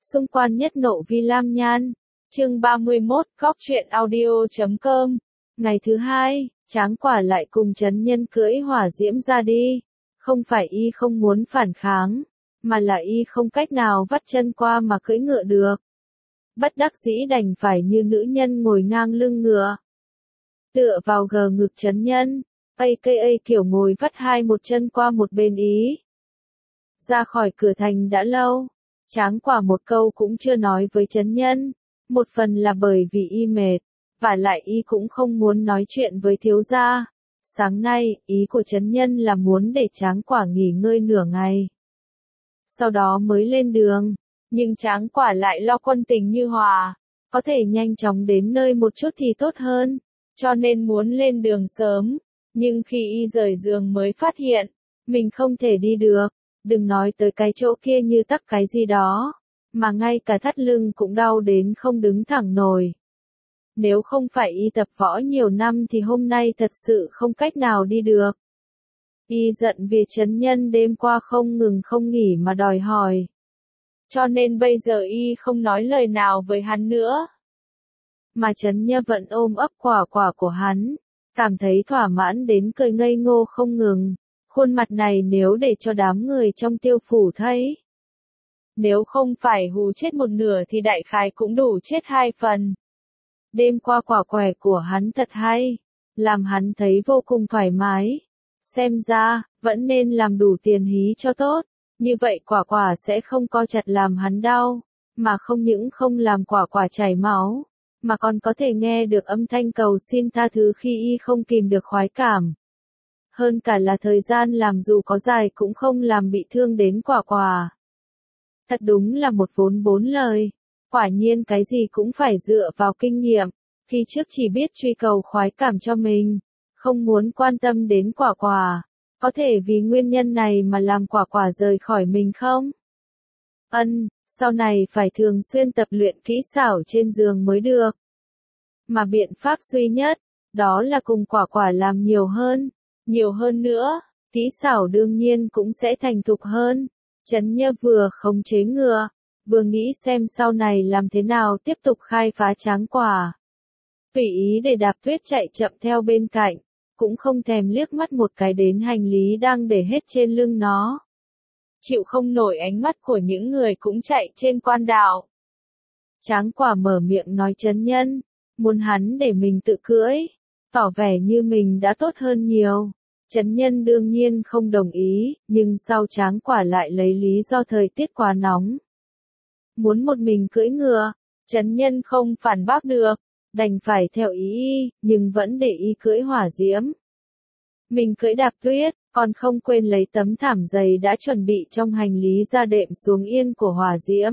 Xung quan nhất nộ vi lam nhan. Chương 31, Góc truyện audio.com. Ngày thứ hai, Tráng Quả lại cùng Trấn Nhân cưỡi hỏa diễm ra đi. Không phải y không muốn phản kháng, mà là y không cách nào vắt chân qua mà cưỡi ngựa được. Bất đắc dĩ đành phải như nữ nhân ngồi ngang lưng ngựa, tựa vào gờ ngực Trấn Nhân, aka kiểu ngồi vắt hai một chân qua một bên ý. Ra khỏi cửa thành đã lâu, Tráng Quả một câu cũng chưa nói với Trấn Nhân, một phần là bởi vì y mệt, và lại y cũng không muốn nói chuyện với thiếu gia. Sáng nay, ý của Trấn Nhân là muốn để Tráng Quả nghỉ ngơi nửa ngày, sau đó mới lên đường, nhưng Tráng Quả lại lo quân tình như hòa, có thể nhanh chóng đến nơi một chút thì tốt hơn, cho nên muốn lên đường sớm, nhưng khi y rời giường mới phát hiện, mình không thể đi được, đừng nói tới cái chỗ kia như tắc cái gì đó, mà ngay cả thắt lưng cũng đau đến không đứng thẳng nổi. Nếu không phải y tập võ nhiều năm thì hôm nay thật sự không cách nào đi được. Y giận vì Trấn Nhân đêm qua không ngừng không nghỉ mà đòi hỏi, cho nên bây giờ y không nói lời nào với hắn nữa. Mà Trấn Nhân vẫn ôm ấp quả quả của hắn, cảm thấy thỏa mãn đến cười ngây ngô không ngừng. Khuôn mặt này nếu để cho đám người trong Tiêu phủ thấy, nếu không phải hù chết một nửa thì đại khái cũng đủ chết hai phần. Đêm qua quả quẻ của hắn thật hay, làm hắn thấy vô cùng thoải mái. Xem ra, vẫn nên làm đủ tiền hí cho tốt, như vậy quả quả sẽ không co chặt làm hắn đau, mà không những không làm quả quả chảy máu, mà còn có thể nghe được âm thanh cầu xin tha thứ khi y không kìm được khoái cảm. Hơn cả là thời gian làm dù có dài cũng không làm bị thương đến quả quả. Thật đúng là một vốn bốn lời. Quả nhiên cái gì cũng phải dựa vào kinh nghiệm, khi trước chỉ biết truy cầu khoái cảm cho mình, không muốn quan tâm đến quả quả. Có thể vì nguyên nhân này mà làm quả quả rời khỏi mình không? Sau này phải thường xuyên tập luyện kỹ xảo trên giường mới được. Mà biện pháp duy nhất, đó là cùng quả quả làm nhiều hơn nữa, kỹ xảo đương nhiên cũng sẽ thành thục hơn. Trấn Nhân vừa khống chế ngựa, vừa nghĩ xem sau này làm thế nào tiếp tục khai phá Tráng Quả. Tùy ý để Đạp Tuyết chạy chậm theo bên cạnh, cũng không thèm liếc mắt một cái đến hành lý đang để hết trên lưng nó. Chịu không nổi ánh mắt của những người cũng chạy trên quan đạo. Tráng Quả mở miệng nói Trấn Nhân, muốn hắn để mình tự cưỡi, tỏ vẻ như mình đã tốt hơn nhiều. Trấn Nhân đương nhiên không đồng ý, nhưng sau Tráng Quả lại lấy lý do thời tiết quá nóng, muốn một mình cưỡi ngựa. Trấn Nhân không phản bác được, đành phải theo ý y, nhưng vẫn để y cưỡi hỏa diễm. Mình cưỡi Đạp Tuyết, còn không quên lấy tấm thảm dày đã chuẩn bị trong hành lý ra đệm xuống yên của hỏa diễm.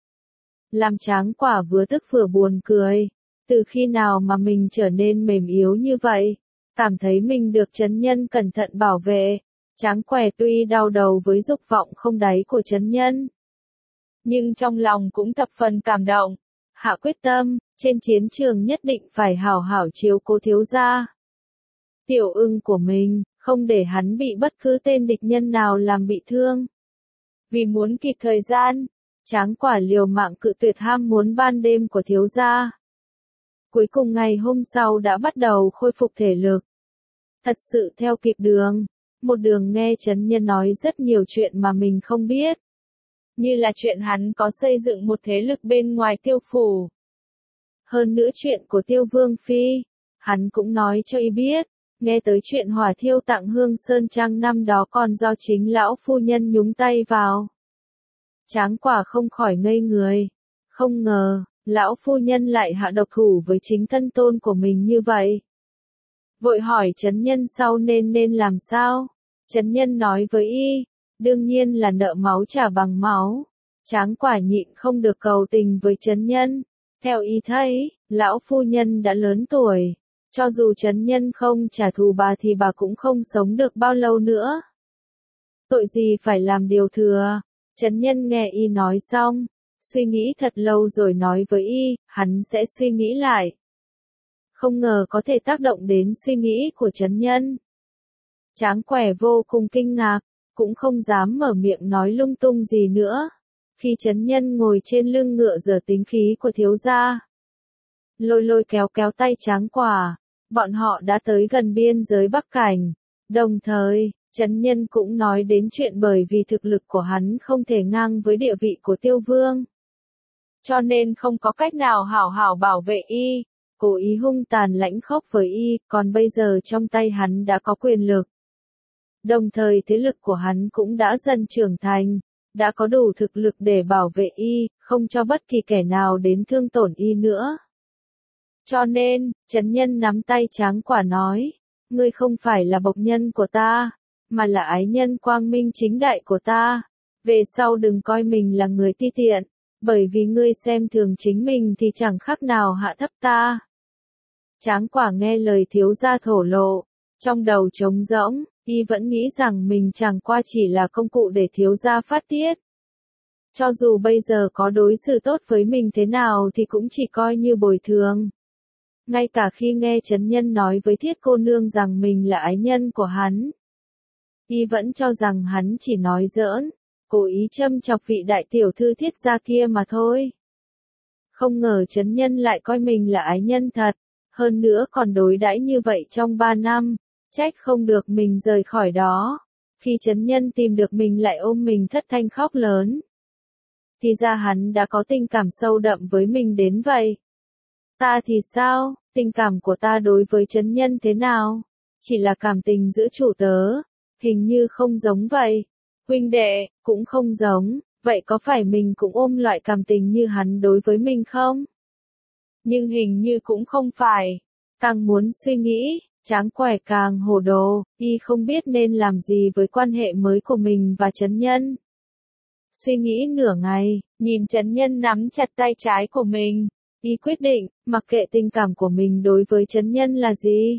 Làm Tráng Quả vừa tức vừa buồn cười, từ khi nào mà mình trở nên mềm yếu như vậy, cảm thấy mình được Trấn Nhân cẩn thận bảo vệ. Tráng Quả tuy đau đầu với dục vọng không đáy của Trấn Nhân, nhưng trong lòng cũng thập phần cảm động, hạ quyết tâm, trên chiến trường nhất định phải hảo hảo chiếu cố thiếu gia. Tiểu ưng của mình, không để hắn bị bất cứ tên địch nhân nào làm bị thương. Vì muốn kịp thời gian, Tráng Quả liều mạng cự tuyệt ham muốn ban đêm của thiếu gia. Cuối cùng ngày hôm sau đã bắt đầu khôi phục thể lực. Thật sự theo kịp đường, một đường nghe Trấn Nhân nói rất nhiều chuyện mà mình không biết. Như là chuyện hắn có xây dựng một thế lực bên ngoài Tiêu phủ. Hơn nữa chuyện của Tiêu Vương Phi, hắn cũng nói cho y biết, nghe tới chuyện hỏa thiêu Tặng Hương Sơn Trang năm đó còn do chính lão phu nhân nhúng tay vào. Tráng Quả không khỏi ngây người, không ngờ, lão phu nhân lại hạ độc thủ với chính thân tôn của mình như vậy. Vội hỏi Trấn Nhân sau nên làm sao? Trấn Nhân nói với y, đương nhiên là nợ máu trả bằng máu. Tráng Quả nhịn không được cầu tình với Trấn Nhân. Theo y thấy, lão phu nhân đã lớn tuổi, cho dù Trấn Nhân không trả thù bà thì bà cũng không sống được bao lâu nữa. Tội gì phải làm điều thừa? Trấn Nhân nghe y nói xong, suy nghĩ thật lâu rồi nói với y, hắn sẽ suy nghĩ lại. Không ngờ có thể tác động đến suy nghĩ của Trấn Nhân. Tráng Quả vô cùng kinh ngạc, cũng không dám mở miệng nói lung tung gì nữa. Khi Trấn Nhân ngồi trên lưng ngựa giở tính khí của thiếu gia, lôi lôi kéo kéo tay Tráng Quả, bọn họ đã tới gần biên giới Bắc Cảnh. Đồng thời, Trấn Nhân cũng nói đến chuyện bởi vì thực lực của hắn không thể ngang với địa vị của Tiêu Vương, cho nên không có cách nào hảo hảo bảo vệ y, cố ý hung tàn lãnh khốc với y, còn bây giờ trong tay hắn đã có quyền lực. Đồng thời thế lực của hắn cũng đã dần trưởng thành, đã có đủ thực lực để bảo vệ y, không cho bất kỳ kẻ nào đến thương tổn y nữa. Cho nên, Trấn Nhân nắm tay Tráng Quả nói, ngươi không phải là bộc nhân của ta, mà là ái nhân quang minh chính đại của ta. Về sau đừng coi mình là người ti tiện, bởi vì ngươi xem thường chính mình thì chẳng khác nào hạ thấp ta. Tráng Quả nghe lời thiếu gia thổ lộ, trong đầu trống rỗng, y vẫn nghĩ rằng mình chẳng qua chỉ là công cụ để thiếu gia phát tiết. Cho dù bây giờ có đối xử tốt với mình thế nào thì cũng chỉ coi như bồi thường. Ngay cả khi nghe Trấn Nhân nói với Thiết cô nương rằng mình là ái nhân của hắn, y vẫn cho rằng hắn chỉ nói giỡn, cố ý châm chọc vị đại tiểu thư Thiết gia kia mà thôi. Không ngờ Trấn Nhân lại coi mình là ái nhân thật, hơn nữa còn đối đãi như vậy trong 3 năm, trách không được mình rời khỏi đó. Khi Trấn Nhân tìm được mình lại ôm mình thất thanh khóc lớn. Thì ra hắn đã có tình cảm sâu đậm với mình đến vậy. Ta thì sao, tình cảm của ta đối với Trấn Nhân thế nào? Chỉ là cảm tình giữa chủ tớ, hình như không giống vậy. Huynh đệ, cũng không giống, vậy có phải mình cũng ôm loại cảm tình như hắn đối với mình không? Nhưng hình như cũng không phải. Càng muốn suy nghĩ, Tráng Quả càng hồ đồ, y không biết nên làm gì với quan hệ mới của mình và Trấn Nhân. Suy nghĩ nửa ngày, nhìn Trấn Nhân nắm chặt tay trái của mình, y quyết định, mặc kệ tình cảm của mình đối với Trấn Nhân là gì.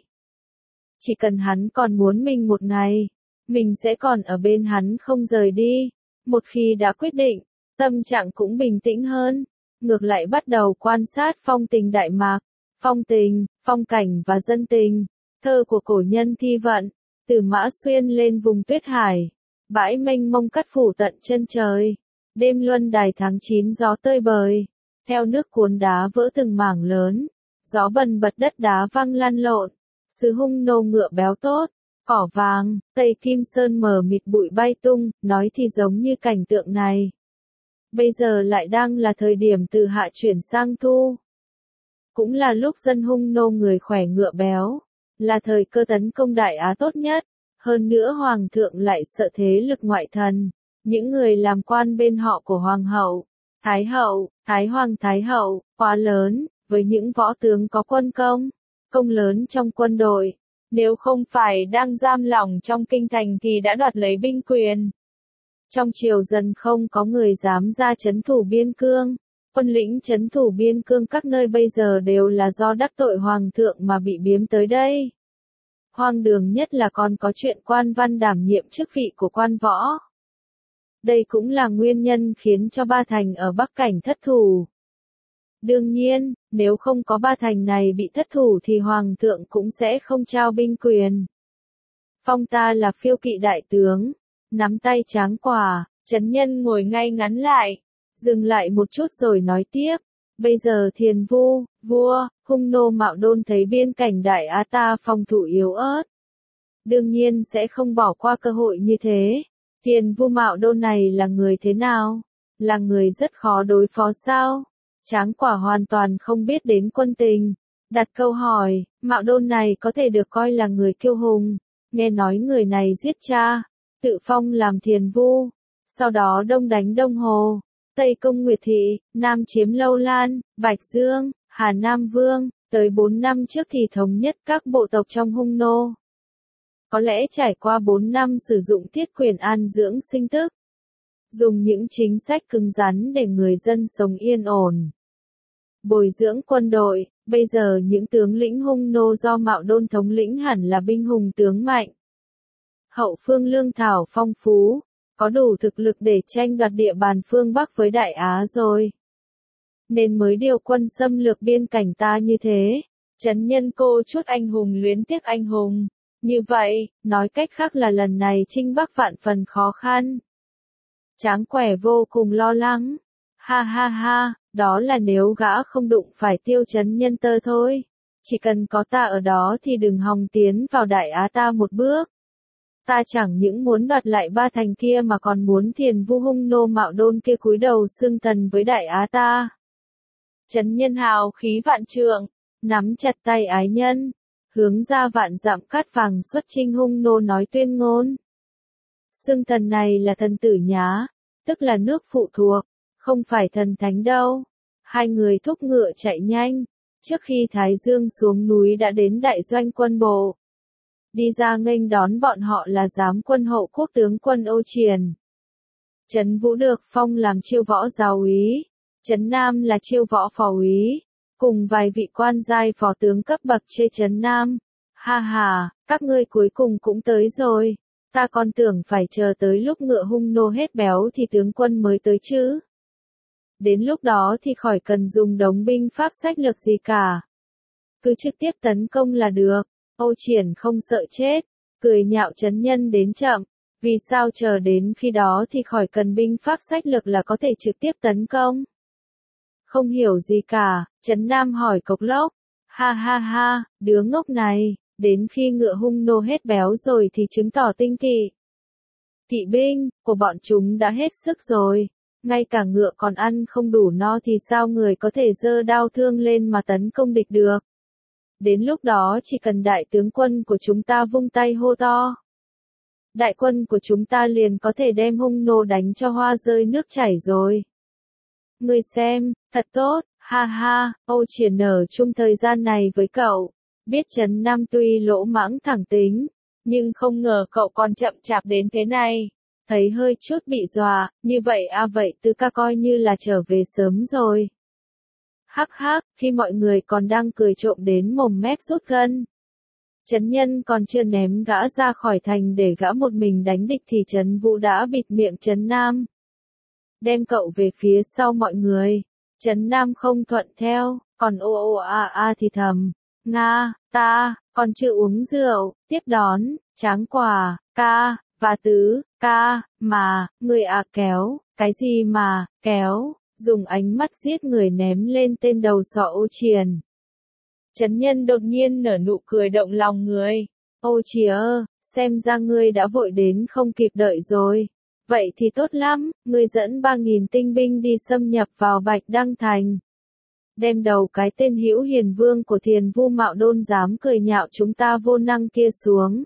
Chỉ cần hắn còn muốn mình một ngày, mình sẽ còn ở bên hắn không rời đi. Một khi đã quyết định, tâm trạng cũng bình tĩnh hơn, ngược lại bắt đầu quan sát phong tình Đại Mạc, phong tình, phong cảnh và dân tình, thơ của cổ nhân Thi Vận, từ Mã Xuyên lên vùng Tuyết Hải, bãi mênh mông cát phủ tận chân trời, đêm luân đài tháng 9 gió tơi bời, theo nước cuốn đá vỡ từng mảng lớn, gió bần bật đất đá văng lăn lộn, sứ hung nô ngựa béo tốt, cỏ vàng, tây kim sơn mờ mịt bụi bay tung, nói thì giống như cảnh tượng này. Bây giờ lại đang là thời điểm từ hạ chuyển sang thu. Cũng là lúc dân hung nô người khỏe ngựa béo, là thời cơ tấn công Đại Á tốt nhất. Hơn nữa Hoàng thượng lại sợ thế lực ngoại thần, những người làm quan bên họ của Hoàng hậu, Thái hậu, Thái hậu, quá lớn, với những võ tướng có quân công lớn trong quân đội. Nếu không phải đang giam lỏng trong kinh thành thì đã đoạt lấy binh quyền. Trong triều dần không có người dám ra trấn thủ biên cương. Quân lĩnh trấn thủ biên cương các nơi bây giờ đều là do đắc tội hoàng thượng mà bị biếm tới đây. Hoang đường nhất là còn có chuyện quan văn đảm nhiệm chức vị của quan võ. Đây cũng là nguyên nhân khiến cho ba thành ở Bắc Cảnh thất thủ. Đương nhiên, nếu không có ba thành này bị thất thủ thì hoàng thượng cũng sẽ không trao binh quyền. Phong ta là phiêu kỵ đại tướng, nắm tay Tráng Quả, Trấn Nhân ngồi ngay ngắn lại, dừng lại một chút rồi nói tiếp. Bây giờ Thiền Vu, vua, hung nô Mạo Đôn thấy biên cảnh Đại Á ta phòng thủ yếu ớt, đương nhiên sẽ không bỏ qua cơ hội như thế. Thiền Vu Mạo Đôn này là người thế nào? Là người rất khó đối phó sao? Tráng Quả hoàn toàn không biết đến quân tình, đặt câu hỏi, Mạo Đôn này có thể được coi là người kiêu hùng, nghe nói người này giết cha, tự phong làm Thiền Vu, sau đó đông đánh Đông Hồ, Tây công Nguyệt Thị, Nam chiếm Lâu Lan, Bạch Dương, Hà Nam Vương, tới 4 năm trước thì thống nhất các bộ tộc trong hung nô. Có lẽ trải qua 4 năm sử dụng thiết quyền an dưỡng sinh tức, dùng những chính sách cứng rắn để người dân sống yên ổn, bồi dưỡng quân đội, bây giờ những tướng lĩnh hung nô do Mạo Đôn thống lĩnh hẳn là binh hùng tướng mạnh. Hậu phương lương thảo phong phú, có đủ thực lực để tranh đoạt địa bàn phương Bắc với Đại Á rồi. Nên mới điều quân xâm lược biên cảnh ta như thế. Trấn Nhân cô chút anh hùng luyến tiếc anh hùng. Như vậy, nói cách khác là lần này chinh Bắc vạn phần khó khăn. Tráng quẻ vô cùng lo lắng. Ha ha ha, đó là nếu gã không đụng phải Tiêu Chấn Nhân tơ thôi. Chỉ cần có ta ở đó thì đừng hòng tiến vào Đại Á ta một bước. Ta chẳng những muốn đoạt lại 3 thành kia mà còn muốn Thiền Vu hung nô Mạo Đôn kia cúi đầu xưng thần với Đại Á ta. Chấn Nhân hào khí vạn trượng, nắm chặt tay ái nhân, hướng ra vạn dặm cát vàng xuất chinh hung nô nói tuyên ngôn. Xưng thần này là thần tử nhá, tức là nước phụ thuộc, không phải thần thánh đâu. Hai người thúc ngựa chạy nhanh, trước khi Thái Dương xuống núi đã đến đại doanh quân bộ. Đi ra nghênh đón bọn họ là giám quân hộ quốc tướng quân Ô Triền. Trấn Vũ được phong làm chiêu võ giáo úy, Trấn Nam là chiêu võ phò úy, cùng vài vị quan giai phó tướng cấp bậc trên Trấn Nam. Ha ha, các ngươi cuối cùng cũng tới rồi. Ta còn tưởng phải chờ tới lúc ngựa hung nô hết béo thì tướng quân mới tới chứ. Đến lúc đó thì khỏi cần dùng đống binh pháp sách lược gì cả. Cứ trực tiếp tấn công là được. Ô Triển không sợ chết, cười nhạo Chấn Nhân đến chậm. Vì sao chờ đến khi đó thì khỏi cần binh pháp sách lược là có thể trực tiếp tấn công? Không hiểu gì cả, Trấn Nam hỏi Cộc Lốc. Ha ha ha, đứa ngốc này, đến khi ngựa hung nô hết béo rồi thì chứng tỏ tinh kỵ. Kỵ binh của bọn chúng đã hết sức rồi, ngay cả ngựa còn ăn không đủ no thì sao người có thể giơ đao thương lên mà tấn công địch được. Đến lúc đó chỉ cần đại tướng quân của chúng ta vung tay hô to. Đại quân của chúng ta liền có thể đem hung nô đánh cho hoa rơi nước chảy rồi. Ngươi xem, thật tốt, ha ha, Ô Triển ở chung thời gian này với cậu. Biết Trấn Nam tuy lỗ mãng thẳng tính, nhưng không ngờ cậu còn chậm chạp đến thế này. Thấy hơi chút bị dọa, như vậy vậy Tư ca coi như là trở về sớm rồi. Hắc hắc, khi mọi người còn đang cười trộm đến mồm mép rút gân. Trấn Nhân còn chưa ném gã ra khỏi thành để gã một mình đánh địch thì Trấn Vũ đã bịt miệng Trấn Nam. Đem cậu về phía sau mọi người. Trấn Nam không thuận theo, còn ô ô a thì thầm. Nga, ta, còn chưa uống rượu, tiếp đón, Tráng Quả, ca, và Tứ, ca, mà, người kéo, cái gì mà, kéo, dùng ánh mắt giết người ném lên tên đầu sọ Ô Triền. Trấn Nhân đột nhiên nở nụ cười động lòng người. Ô chìa, xem ra ngươi đã vội đến không kịp đợi rồi. Vậy thì tốt lắm, ngươi dẫn 3.000 tinh binh đi xâm nhập vào Bạch Đăng Thành. Đem đầu cái tên Hữu Hiền Vương của Thiền Vu Mạo Đôn dám cười nhạo chúng ta vô năng kia xuống.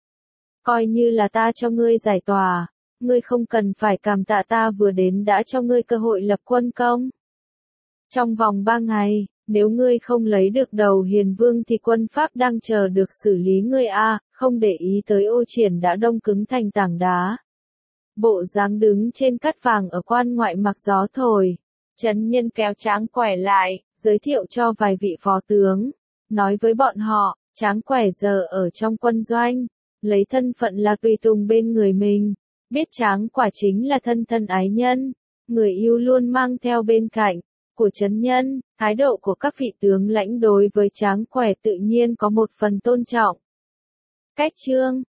Coi như là ta cho ngươi giải tỏa, ngươi không cần phải cảm tạ ta vừa đến đã cho ngươi cơ hội lập quân công. Trong vòng 3 ngày, nếu ngươi không lấy được đầu Hiền Vương thì quân Pháp đang chờ được xử lý ngươi không để ý tới Ô Triển đã đông cứng thành tảng đá. Bộ dáng đứng trên cát vàng ở quan ngoại mặc gió thổi. Trấn Nhân kéo Tráng Quẻ lại, giới thiệu cho vài vị phó tướng. Nói với bọn họ, Tráng Quẻ giờ ở trong quân doanh, lấy thân phận là tùy tùng bên người mình. Biết Tráng Quả chính là thân thân ái nhân, người yêu luôn mang theo bên cạnh. Của Trấn Nhân, thái độ của các vị tướng lãnh đối với Tráng Quẻ tự nhiên có một phần tôn trọng. Cách chương